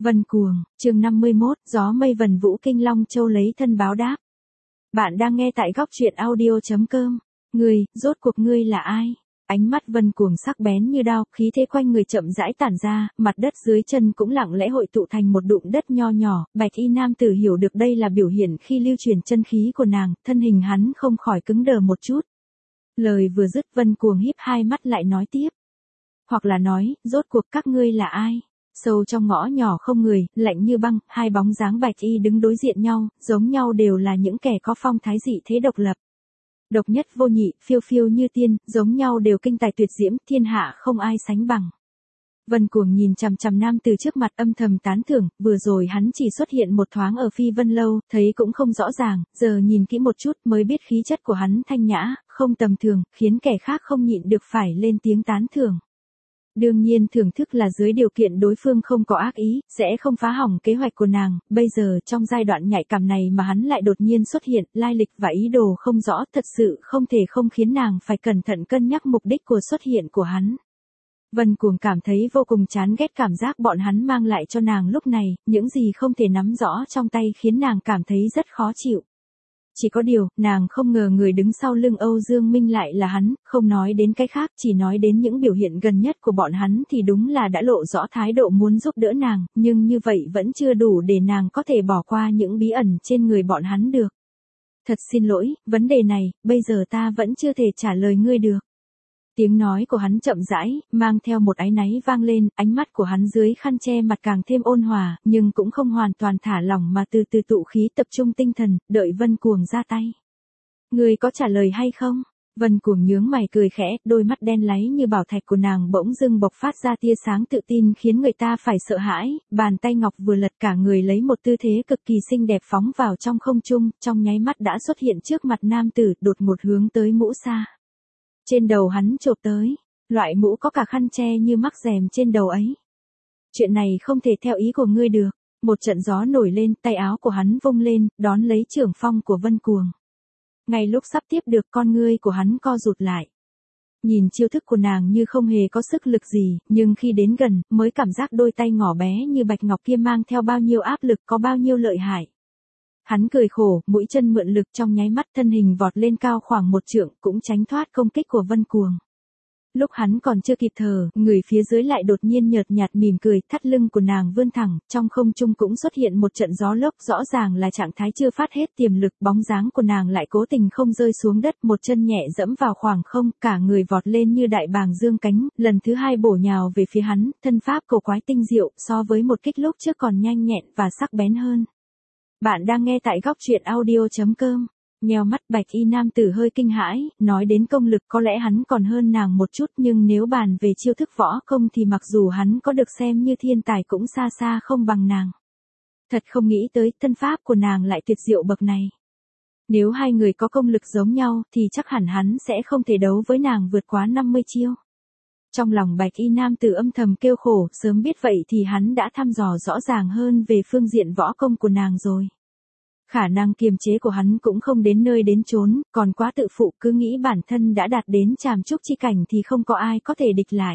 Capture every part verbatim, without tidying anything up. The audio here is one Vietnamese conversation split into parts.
Vân Cuồng, chương năm mươi mốt, gió mây vần vũ kinh Long Châu lấy thân báo đáp. Bạn đang nghe tại góc truyện audio.com. Ngươi, rốt cuộc ngươi là ai? Ánh mắt Vân Cuồng sắc bén như đao, khí thế quanh người chậm rãi tản ra, mặt đất dưới chân cũng lặng lẽ hội tụ thành một đụn đất nho nhỏ. Bạch y nam tử hiểu được đây là biểu hiện khi lưu truyền chân khí của nàng, thân hình hắn không khỏi cứng đờ một chút. Lời vừa dứt, Vân Cuồng híp hai mắt lại nói tiếp. Hoặc là nói, rốt cuộc các ngươi là ai? Sâu trong ngõ nhỏ không người, lạnh như băng, hai bóng dáng bạch y đứng đối diện nhau, giống nhau đều là những kẻ có phong thái dị thế độc lập. Độc nhất vô nhị, phiêu phiêu như tiên, giống nhau đều kinh tài tuyệt diễm, thiên hạ không ai sánh bằng. Vân Cuồng nhìn chằm chằm nam từ trước mặt âm thầm tán thưởng, vừa rồi hắn chỉ xuất hiện một thoáng ở Phi Vân Lâu, thấy cũng không rõ ràng, giờ nhìn kỹ một chút mới biết khí chất của hắn thanh nhã, không tầm thường, khiến kẻ khác không nhịn được phải lên tiếng tán thưởng. Đương nhiên thưởng thức là dưới điều kiện đối phương không có ác ý, sẽ không phá hỏng kế hoạch của nàng, bây giờ trong giai đoạn nhạy cảm này mà hắn lại đột nhiên xuất hiện, lai lịch và ý đồ không rõ, thật sự không thể không khiến nàng phải cẩn thận cân nhắc mục đích của xuất hiện của hắn. Vân Cuồng cảm thấy vô cùng chán ghét cảm giác bọn hắn mang lại cho nàng lúc này, những gì không thể nắm rõ trong tay khiến nàng cảm thấy rất khó chịu. Chỉ có điều, nàng không ngờ người đứng sau lưng Âu Dương Minh lại là hắn, không nói đến cái khác, chỉ nói đến những biểu hiện gần nhất của bọn hắn thì đúng là đã lộ rõ thái độ muốn giúp đỡ nàng, nhưng như vậy vẫn chưa đủ để nàng có thể bỏ qua những bí ẩn trên người bọn hắn được. Thật xin lỗi, vấn đề này, bây giờ ta vẫn chưa thể trả lời ngươi được. Tiếng nói của hắn chậm rãi, mang theo một áy náy vang lên, ánh mắt của hắn dưới khăn che mặt càng thêm ôn hòa, nhưng cũng không hoàn toàn thả lỏng mà từ từ tụ khí tập trung tinh thần, đợi Vân Cuồng ra tay. Ngươi có trả lời hay không? Vân Cuồng nhướng mày cười khẽ, đôi mắt đen láy như bảo thạch của nàng bỗng dưng bộc phát ra tia sáng tự tin khiến người ta phải sợ hãi, bàn tay ngọc vừa lật cả người lấy một tư thế cực kỳ xinh đẹp phóng vào trong không trung, trong nháy mắt đã xuất hiện trước mặt nam tử, đột ngột hướng tới mũ sa. Trên đầu hắn chộp tới, loại mũ có cả khăn che như mắc rèm trên đầu ấy. Chuyện này không thể theo ý của ngươi được. Một trận gió nổi lên, tay áo của hắn vung lên, đón lấy trưởng phong của Vân Cuồng. Ngay lúc sắp tiếp được, con ngươi của hắn co rụt lại. Nhìn chiêu thức của nàng như không hề có sức lực gì, nhưng khi đến gần, mới cảm giác đôi tay ngỏ bé như bạch ngọc kia mang theo bao nhiêu áp lực, có bao nhiêu lợi hại. Hắn cười khổ, mũi chân mượn lực trong nháy mắt, thân hình vọt lên cao khoảng một trượng, cũng tránh thoát công kích của Vân Cuồng. Lúc hắn còn chưa kịp thở, người phía dưới lại đột nhiên nhợt nhạt mỉm cười, thắt lưng của nàng vươn thẳng, trong không trung cũng xuất hiện một trận gió lốc, rõ ràng là trạng thái chưa phát hết tiềm lực, bóng dáng của nàng lại cố tình không rơi xuống đất, một chân nhẹ dẫm vào khoảng không, cả người vọt lên như đại bàng dương cánh, lần thứ hai bổ nhào về phía hắn, thân pháp cổ quái tinh diệu, so với một kích lúc trước còn nhanh nhẹn và sắc bén hơn. Bạn đang nghe tại góc truyện audio.com. Nheo mắt bạch y nam tử hơi kinh hãi, nói đến công lực có lẽ hắn còn hơn nàng một chút, nhưng nếu bàn về chiêu thức võ công thì mặc dù hắn có được xem như thiên tài cũng xa xa không bằng nàng. Thật không nghĩ tới thân pháp của nàng lại tuyệt diệu bậc này. Nếu hai người có công lực giống nhau thì chắc hẳn hắn sẽ không thể đấu với nàng vượt quá năm mươi chiêu. Trong lòng bạch y nam tử âm thầm kêu khổ, sớm biết vậy thì hắn đã thăm dò rõ ràng hơn về phương diện võ công của nàng rồi. Khả năng kiềm chế của hắn cũng không đến nơi đến chốn, còn quá tự phụ, cứ nghĩ bản thân đã đạt đến tràm trúc chi cảnh thì không có ai có thể địch lại.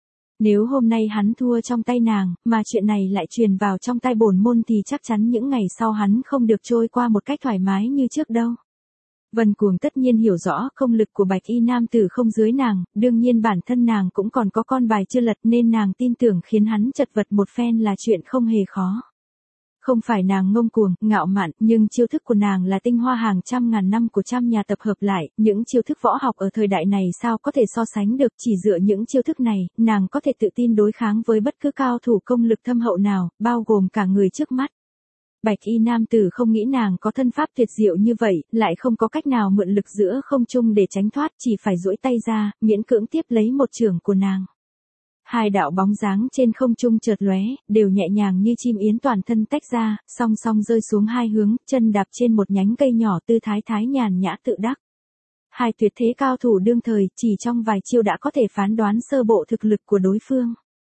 Nếu hôm nay hắn thua trong tay nàng, mà chuyện này lại truyền vào trong tai bổn môn thì chắc chắn những ngày sau hắn không được trôi qua một cách thoải mái như trước đâu. Vân Cuồng tất nhiên hiểu rõ công lực của bạch y nam tử không dưới nàng, đương nhiên bản thân nàng cũng còn có con bài chưa lật nên nàng tin tưởng khiến hắn chật vật một phen là chuyện không hề khó. Không phải nàng ngông cuồng, ngạo mạn, nhưng chiêu thức của nàng là tinh hoa hàng trăm ngàn năm của trăm nhà tập hợp lại, những chiêu thức võ học ở thời đại này sao có thể so sánh được, chỉ dựa những chiêu thức này, nàng có thể tự tin đối kháng với bất cứ cao thủ công lực thâm hậu nào, bao gồm cả người trước mắt. Bạch y nam tử không nghĩ nàng có thân pháp tuyệt diệu như vậy, lại không có cách nào mượn lực giữa không trung để tránh thoát, chỉ phải duỗi tay ra, miễn cưỡng tiếp lấy một chưởng của nàng. Hai đạo bóng dáng trên không trung chợt lóe, đều nhẹ nhàng như chim yến toàn thân tách ra, song song rơi xuống hai hướng, chân đạp trên một nhánh cây nhỏ, tư thái thái nhàn nhã tự đắc. Hai tuyệt thế cao thủ đương thời, chỉ trong vài chiêu đã có thể phán đoán sơ bộ thực lực của đối phương.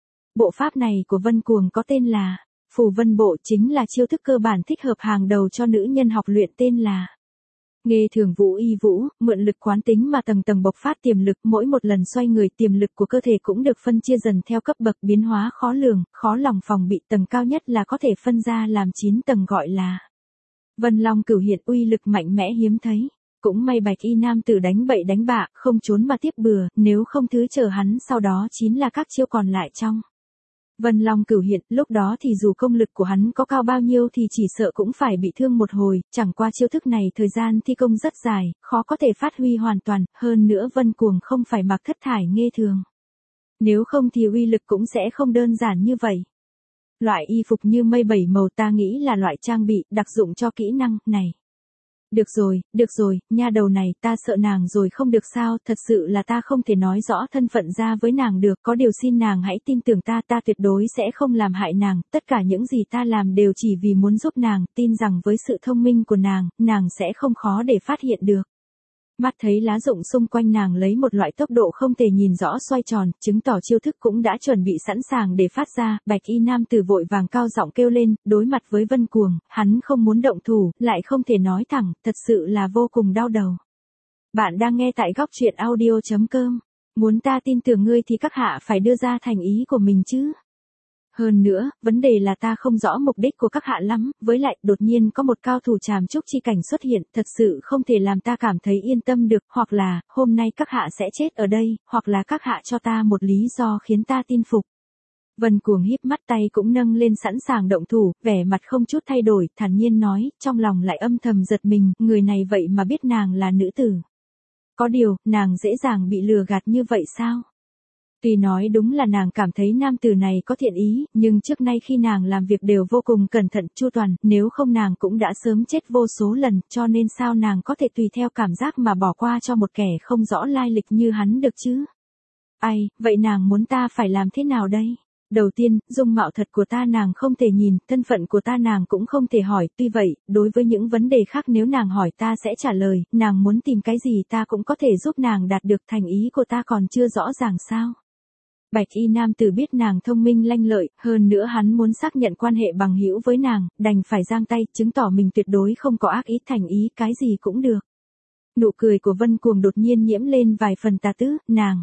Bộ pháp này của Vân Cuồng có tên là Phù Vân Bộ, chính là chiêu thức cơ bản thích hợp hàng đầu cho nữ nhân học luyện, tên là Nghê thường Vũ Y Vũ, mượn lực quán tính mà tầng tầng bộc phát tiềm lực, mỗi một lần xoay người tiềm lực của cơ thể cũng được phân chia dần theo cấp bậc biến hóa khó lường, khó lòng phòng bị, tầng cao nhất là có thể phân ra làm chín tầng gọi là Vân Long Cửu Hiện, uy lực mạnh mẽ hiếm thấy. Cũng may Bạch Y nam tử đánh bậy đánh bạ, không trốn mà tiếp bừa, nếu không thứ chờ hắn sau đó chính là các chiêu còn lại trong Vân Long Cửu Hiện. Lúc đó thì dù công lực của hắn có cao bao nhiêu thì chỉ sợ cũng phải bị thương một hồi, chẳng qua chiêu thức này thời gian thi công rất dài, khó có thể phát huy hoàn toàn, hơn nữa Vân Cuồng không phải mặc thất thải Nghê thường. Nếu không thì uy lực cũng sẽ không đơn giản như vậy. Loại y phục như mây bảy màu ta nghĩ là loại trang bị đặc dụng cho kỹ năng này. Được rồi, được rồi, nha đầu này, ta sợ nàng rồi không được sao, thật sự là ta không thể nói rõ thân phận ra với nàng được, có điều xin nàng hãy tin tưởng ta, ta tuyệt đối sẽ không làm hại nàng, tất cả những gì ta làm đều chỉ vì muốn giúp nàng, tin rằng với sự thông minh của nàng, nàng sẽ không khó để phát hiện được. Mắt thấy lá rụng xung quanh nàng lấy một loại tốc độ không thể nhìn rõ xoay tròn, chứng tỏ chiêu thức cũng đã chuẩn bị sẵn sàng để phát ra, Bạch Y nam tử vội vàng cao giọng kêu lên, đối mặt với Vân Cuồng, hắn không muốn động thủ, lại không thể nói thẳng, thật sự là vô cùng đau đầu. Bạn đang nghe tại góc truyện audio chấm com, muốn ta tin tưởng ngươi thì các hạ phải đưa ra thành ý của mình chứ. Hơn nữa, vấn đề là ta không rõ mục đích của các hạ lắm, với lại, đột nhiên có một cao thủ tràm trúc chi cảnh xuất hiện, thật sự không thể làm ta cảm thấy yên tâm được, hoặc là, hôm nay các hạ sẽ chết ở đây, hoặc là các hạ cho ta một lý do khiến ta tin phục. Vân Cuồng híp mắt, tay cũng nâng lên sẵn sàng động thủ, vẻ mặt không chút thay đổi, thản nhiên nói, trong lòng lại âm thầm giật mình, người này vậy mà biết nàng là nữ tử. Có điều, nàng dễ dàng bị lừa gạt như vậy sao? Tuy nói đúng là nàng cảm thấy nam tử này có thiện ý, nhưng trước nay khi nàng làm việc đều vô cùng cẩn thận, chu toàn, nếu không nàng cũng đã sớm chết vô số lần, cho nên sao nàng có thể tùy theo cảm giác mà bỏ qua cho một kẻ không rõ lai lịch như hắn được chứ? Ai, vậy nàng muốn ta phải làm thế nào đây? Đầu tiên, dung mạo thật của ta nàng không thể nhìn, thân phận của ta nàng cũng không thể hỏi, tuy vậy, đối với những vấn đề khác nếu nàng hỏi ta sẽ trả lời, nàng muốn tìm cái gì ta cũng có thể giúp nàng đạt được, thành ý của ta còn chưa rõ ràng sao? Bạch Y nam tử biết nàng thông minh lanh lợi, hơn nữa hắn muốn xác nhận quan hệ bằng hữu với nàng, đành phải giang tay, chứng tỏ mình tuyệt đối không có ác ý, thành ý, cái gì cũng được. Nụ cười của Vân Cuồng đột nhiên nhiễm lên vài phần tà tứ, nàng.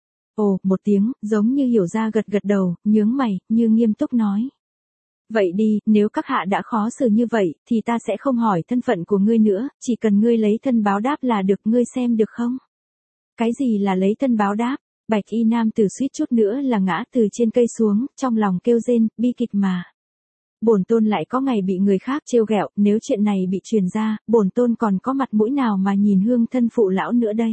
Ồ, một tiếng, giống như hiểu ra gật gật đầu, nhướng mày, như nghiêm túc nói. Vậy đi, nếu các hạ đã khó xử như vậy, thì ta sẽ không hỏi thân phận của ngươi nữa, chỉ cần ngươi lấy thân báo đáp là được, ngươi xem được không? Cái gì là lấy thân báo đáp? Bạch Y nam tử suýt chút nữa là ngã từ trên cây xuống, trong lòng kêu rên, bi kịch mà. Bổn tôn lại có ngày bị người khác trêu ghẹo, nếu chuyện này bị truyền ra, bổn tôn còn có mặt mũi nào mà nhìn hương thân phụ lão nữa đây.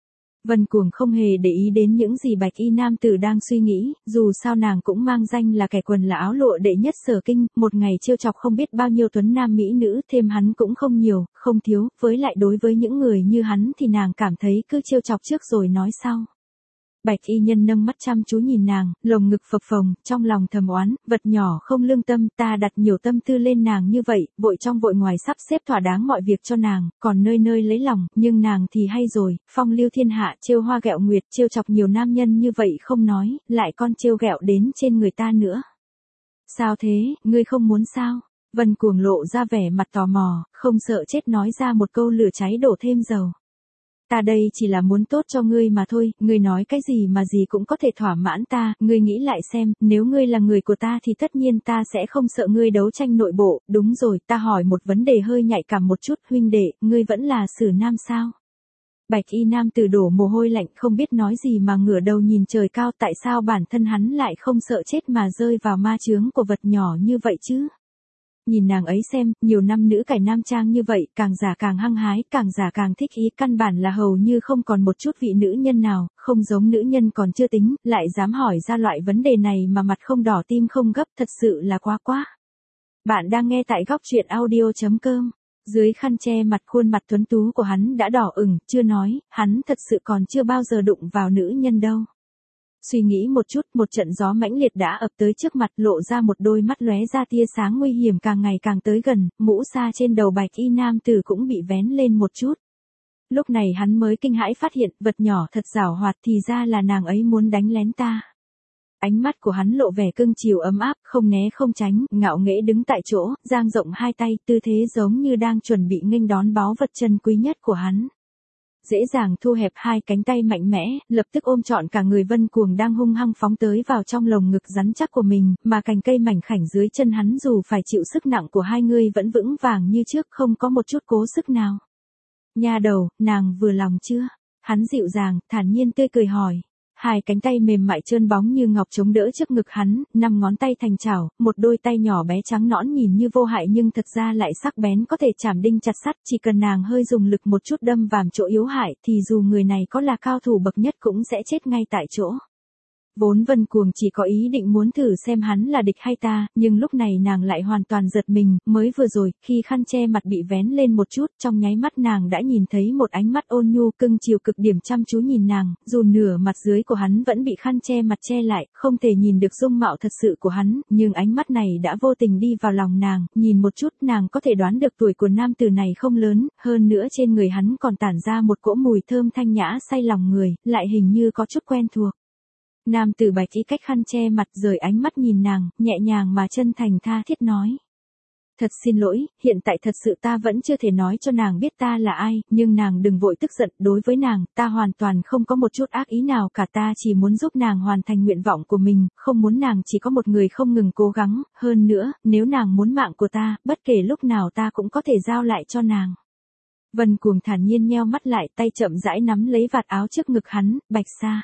Vân Cuồng không hề để ý đến những gì Bạch Y nam tử đang suy nghĩ, dù sao nàng cũng mang danh là kẻ quần là áo lụa đệ nhất Sở Kinh, một ngày trêu chọc không biết bao nhiêu tuấn nam mỹ nữ, thêm hắn cũng không nhiều, không thiếu, với lại đối với những người như hắn thì nàng cảm thấy cứ trêu chọc trước rồi nói sau. Bạch Y nhân nâng mắt chăm chú nhìn nàng, lồng ngực phập phồng, trong lòng thầm oán, vật nhỏ không lương tâm, ta đặt nhiều tâm tư lên nàng như vậy, vội trong vội ngoài sắp xếp thỏa đáng mọi việc cho nàng, còn nơi nơi lấy lòng, nhưng nàng thì hay rồi, phong lưu thiên hạ, trêu hoa ghẹo nguyệt, trêu chọc nhiều nam nhân như vậy không nói, lại còn trêu ghẹo đến trên người ta nữa. Sao thế, ngươi không muốn sao? Vân Cuồng lộ ra vẻ mặt tò mò, không sợ chết nói ra một câu lửa cháy đổ thêm dầu. Ta đây chỉ là muốn tốt cho ngươi mà thôi, ngươi nói cái gì mà gì cũng có thể thỏa mãn ta, ngươi nghĩ lại xem, nếu ngươi là người của ta thì tất nhiên ta sẽ không sợ ngươi đấu tranh nội bộ, đúng rồi, ta hỏi một vấn đề hơi nhạy cảm một chút, huynh đệ, ngươi vẫn là Sử Nam sao? Bạch Y nam tử đổ mồ hôi lạnh không biết nói gì mà ngửa đầu nhìn trời cao, tại sao bản thân hắn lại không sợ chết mà rơi vào ma chướng của vật nhỏ như vậy chứ? Nhìn nàng ấy xem, nhiều năm nữ cải nam trang như vậy, càng già càng hăng hái, càng già càng thích ý, căn bản là hầu như không còn một chút vị nữ nhân nào, không giống nữ nhân còn chưa tính, lại dám hỏi ra loại vấn đề này mà mặt không đỏ tim không gấp, thật sự là quá quá. Bạn đang nghe tại góc truyện audio chấm com. Dưới khăn che mặt khuôn mặt tuấn tú của hắn đã đỏ ửng, chưa nói, hắn thật sự còn chưa bao giờ đụng vào nữ nhân đâu. Suy nghĩ một chút, một trận gió mãnh liệt đã ập tới trước mặt, lộ ra một đôi mắt lóe ra tia sáng nguy hiểm càng ngày càng tới gần, mũ sa trên đầu Bạch Y nam tử cũng bị vén lên một chút. Lúc này hắn mới kinh hãi phát hiện, vật nhỏ thật giảo hoạt, thì ra là nàng ấy muốn đánh lén ta. Ánh mắt của hắn lộ vẻ cưng chiều ấm áp, không né không tránh, ngạo nghễ đứng tại chỗ, dang rộng hai tay, tư thế giống như đang chuẩn bị nghênh đón báu vật chân quý nhất của hắn. Dễ dàng thu hẹp hai cánh tay mạnh mẽ, lập tức ôm trọn cả người Vân Cuồng đang hung hăng phóng tới vào trong lồng ngực rắn chắc của mình, mà cành cây mảnh khảnh dưới chân hắn dù phải chịu sức nặng của hai người vẫn vững vàng như trước, không có một chút cố sức nào. Nha đầu, nàng vừa lòng chưa? Hắn dịu dàng, thản nhiên tươi cười hỏi. Hai cánh tay mềm mại trơn bóng như ngọc chống đỡ trước ngực hắn, năm ngón tay thành chảo, một đôi tay nhỏ bé trắng nõn nhìn như vô hại nhưng thật ra lại sắc bén có thể chảm đinh chặt sắt, chỉ cần nàng hơi dùng lực một chút đâm vào chỗ yếu hại thì dù người này có là cao thủ bậc nhất cũng sẽ chết ngay tại chỗ. Vốn Vân Cuồng chỉ có ý định muốn thử xem hắn là địch hay ta, nhưng lúc này nàng lại hoàn toàn giật mình, mới vừa rồi, khi khăn che mặt bị vén lên một chút, trong nháy mắt nàng đã nhìn thấy một ánh mắt ôn nhu cưng chiều cực điểm chăm chú nhìn nàng, dù nửa mặt dưới của hắn vẫn bị khăn che mặt che lại, không thể nhìn được dung mạo thật sự của hắn, nhưng ánh mắt này đã vô tình đi vào lòng nàng, nhìn một chút nàng có thể đoán được tuổi của nam tử này không lớn, hơn nữa trên người hắn còn tản ra một cỗ mùi thơm thanh nhã say lòng người, lại hình như có chút quen thuộc. Nam tử bạch y cách khăn che mặt rời ánh mắt nhìn nàng, nhẹ nhàng mà chân thành tha thiết nói. Thật xin lỗi, hiện tại thật sự ta vẫn chưa thể nói cho nàng biết ta là ai, nhưng nàng đừng vội tức giận, đối với nàng, ta hoàn toàn không có một chút ác ý nào cả, ta chỉ muốn giúp nàng hoàn thành nguyện vọng của mình, không muốn nàng chỉ có một người không ngừng cố gắng, hơn nữa, nếu nàng muốn mạng của ta, bất kể lúc nào ta cũng có thể giao lại cho nàng. Vân Cuồng thản nhiên nheo mắt lại, tay chậm rãi nắm lấy vạt áo trước ngực hắn, Bạch Sa.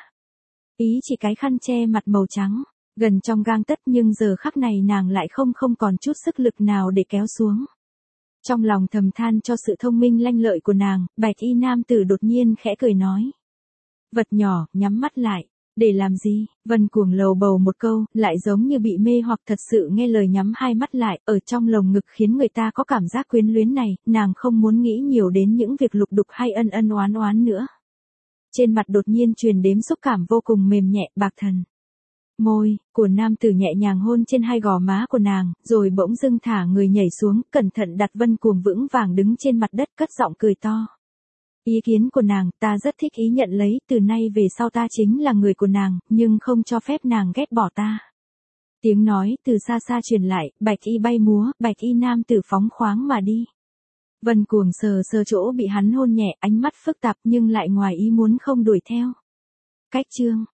Ý chỉ cái khăn che mặt màu trắng, gần trong gang tấc nhưng giờ khắc này nàng lại không không còn chút sức lực nào để kéo xuống. Trong lòng thầm than cho sự thông minh lanh lợi của nàng, bạch y nam tử đột nhiên khẽ cười nói. Vật nhỏ, nhắm mắt lại, để làm gì? Vân Cuồng lầu bầu một câu, lại giống như bị mê hoặc thật sự nghe lời nhắm hai mắt lại, ở trong lồng ngực khiến người ta có cảm giác quyến luyến này, nàng không muốn nghĩ nhiều đến những việc lục đục hay ân ân oán oán nữa. Trên mặt đột nhiên truyền đến xúc cảm vô cùng mềm nhẹ, bạc thần. Môi của nam tử nhẹ nhàng hôn trên hai gò má của nàng, rồi bỗng dưng thả người nhảy xuống, cẩn thận đặt Vân Cuồng vững vàng đứng trên mặt đất, cất giọng cười to. Ý kiến của nàng, ta rất thích ý nhận lấy, từ nay về sau ta chính là người của nàng, nhưng không cho phép nàng ghét bỏ ta. Tiếng nói từ xa xa truyền lại, bạch y bay múa, bạch y nam tử phóng khoáng mà đi. Vân Cuồng sờ sờ chỗ bị hắn hôn nhẹ, ánh mắt phức tạp nhưng lại ngoài ý muốn không đuổi theo. Cách chương